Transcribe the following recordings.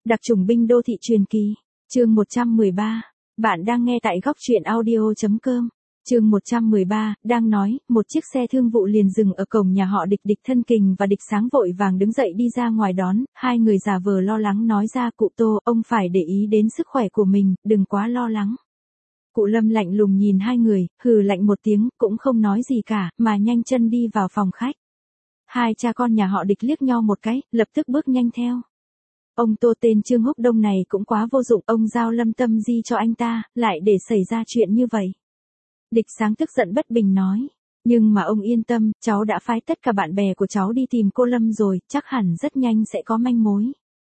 Đặc chủng binh đô thị truyền kỳ. Chương 113. Bạn đang nghe tại góc truyện audio.com. Chương 113, đang nói, một chiếc xe thương vụ liền dừng ở cổng nhà họ Địch. Địch Thân Kình và Địch Sáng vội vàng đứng dậy đi ra ngoài đón, hai người giả vờ lo lắng nói ra, cụ Tô, ông phải để ý đến sức khỏe của mình, đừng quá lo lắng. Cụ Lâm lạnh lùng nhìn hai người, hừ lạnh một tiếng, cũng không nói gì cả, mà nhanh chân đi vào phòng khách. Hai cha con nhà họ Địch liếc nhau một cái, lập tức bước nhanh theo. Ông Tô tên Trương Húc Đông này cũng quá vô dụng, ông giao Lâm Tâm Di cho anh ta, lại để xảy ra chuyện như vậy. Địch Sáng tức giận bất bình nói. Nhưng mà ông yên tâm, cháu đã phái tất cả bạn bè của cháu đi tìm cô Lâm rồi, chắc hẳn rất nhanh sẽ có manh mối.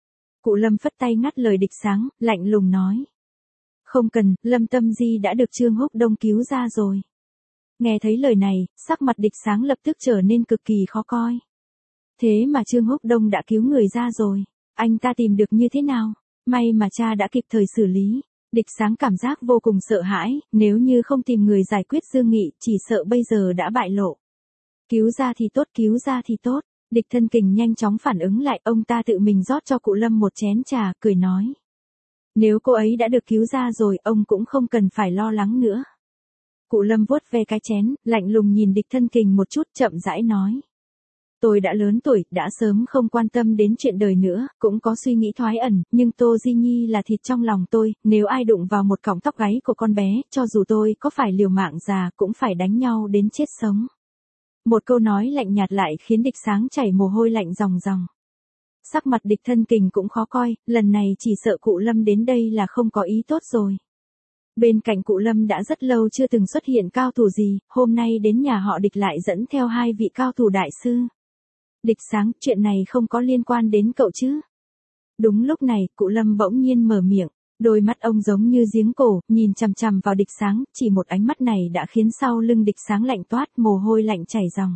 Cụ Lâm phất tay ngắt lời Địch Sáng, lạnh lùng nói. Không cần, Lâm Tâm Di đã được Trương Húc Đông cứu ra rồi. Nghe thấy lời này, sắc mặt Địch Sáng lập tức trở nên cực kỳ khó coi. Thế mà Trương Húc Đông đã cứu người ra rồi, anh ta tìm được như thế nào? May mà cha đã kịp thời xử lý. Địch Sáng cảm giác vô cùng sợ hãi, nếu như không tìm người giải quyết Dương Nghị, chỉ sợ bây giờ đã bại lộ. Cứu ra thì tốt, cứu ra thì tốt. Địch Thân Kình nhanh chóng phản ứng lại, ông ta tự mình rót cho cụ Lâm một chén trà, cười nói. Nếu cô ấy đã được cứu ra rồi, ông cũng không cần phải lo lắng nữa. Cụ Lâm vuốt ve cái chén, lạnh lùng nhìn Địch Thân Kình một chút, chậm rãi nói. Tôi đã lớn tuổi, đã sớm không quan tâm đến chuyện đời nữa, cũng có suy nghĩ thoái ẩn, nhưng Tô Di Nhi là thịt trong lòng tôi, nếu ai đụng vào một cọng tóc gáy của con bé, cho dù tôi có phải liều mạng già cũng phải đánh nhau đến chết sống. Một câu nói lạnh nhạt lại khiến Địch Sáng chảy mồ hôi lạnh ròng ròng. Sắc mặt Địch Thân Kình cũng khó coi, lần này chỉ sợ cụ Lâm đến đây là không có ý tốt rồi. Bên cạnh cụ Lâm đã rất lâu chưa từng xuất hiện cao thủ gì, hôm nay đến nhà họ Địch lại dẫn theo hai vị cao thủ đại sư. Địch Sáng, chuyện này không có liên quan đến cậu chứ? Đúng lúc này, cụ Lâm bỗng nhiên mở miệng, đôi mắt ông giống như giếng cổ, nhìn chằm chằm vào Địch Sáng, chỉ một ánh mắt này đã khiến sau lưng Địch Sáng lạnh toát, mồ hôi lạnh chảy ròng.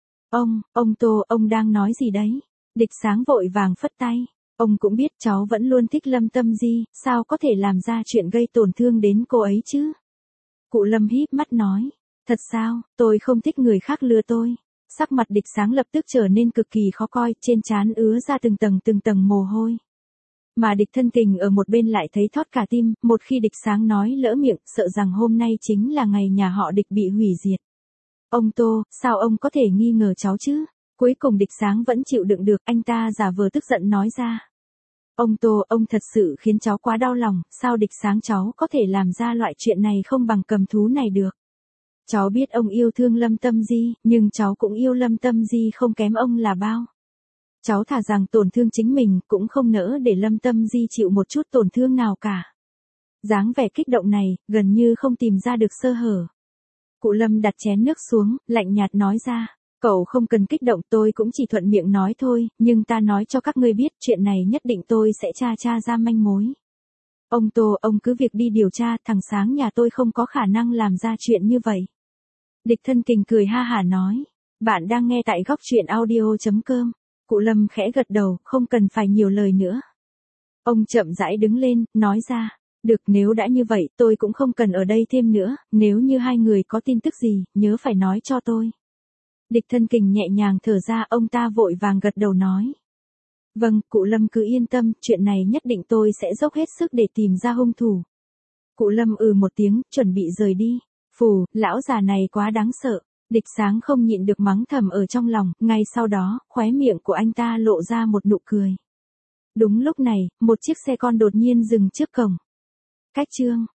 Ông Tô, ông đang nói gì đấy? Địch Sáng vội vàng phất tay. Ông cũng biết cháu vẫn luôn thích Lâm Tâm Di, sao có thể làm ra chuyện gây tổn thương đến cô ấy chứ? Cụ Lâm híp mắt nói, thật sao, tôi không thích người khác lừa tôi. Sắc mặt Địch Sáng lập tức trở nên cực kỳ khó coi, trên trán ứa ra từng tầng mồ hôi. Mà Địch Thân Kình ở một bên lại thấy thót cả tim, một khi Địch Sáng nói lỡ miệng, sợ rằng hôm nay chính là ngày nhà họ Địch bị hủy diệt. Ông Tô, sao ông có thể nghi ngờ cháu chứ? Cuối cùng Địch Sáng vẫn chịu đựng được, anh ta giả vờ tức giận nói ra. Ông Tô, ông thật sự khiến cháu quá đau lòng, sao Địch Sáng cháu có thể làm ra loại chuyện này không bằng cầm thú này được? Cháu biết ông yêu thương Lâm Tâm Di, nhưng cháu cũng yêu Lâm Tâm Di không kém ông là bao. Cháu thà rằng tổn thương chính mình, cũng không nỡ để Lâm Tâm Di chịu một chút tổn thương nào cả. Dáng vẻ kích động này, gần như không tìm ra được sơ hở. Cụ Lâm đặt chén nước xuống, lạnh nhạt nói ra. Cậu không cần kích động, tôi cũng chỉ thuận miệng nói thôi, nhưng ta nói cho các ngươi biết, chuyện này nhất định tôi sẽ tra ra manh mối. Ông Tô, ông cứ việc đi điều tra, thằng Sáng nhà tôi không có khả năng làm ra chuyện như vậy. Địch Thân Kình cười ha hả nói. Bạn đang nghe tại góc truyện audio.com. Cụ Lâm khẽ gật đầu, không cần phải nhiều lời nữa. Ông chậm rãi đứng lên, nói ra. Được, nếu đã như vậy, tôi cũng không cần ở đây thêm nữa, nếu như hai người có tin tức gì, nhớ phải nói cho tôi. Địch Thân Kình nhẹ nhàng thở ra, ông ta vội vàng gật đầu nói. Vâng, cụ Lâm cứ yên tâm, chuyện này nhất định tôi sẽ dốc hết sức để tìm ra hung thủ. Cụ Lâm một tiếng, chuẩn bị rời đi. Phù, lão già này quá đáng sợ. Địch Sáng không nhịn được mắng thầm ở trong lòng, ngay sau đó, khóe miệng của anh ta lộ ra một nụ cười. Đúng lúc này, một chiếc xe con đột nhiên dừng trước cổng. Cách chương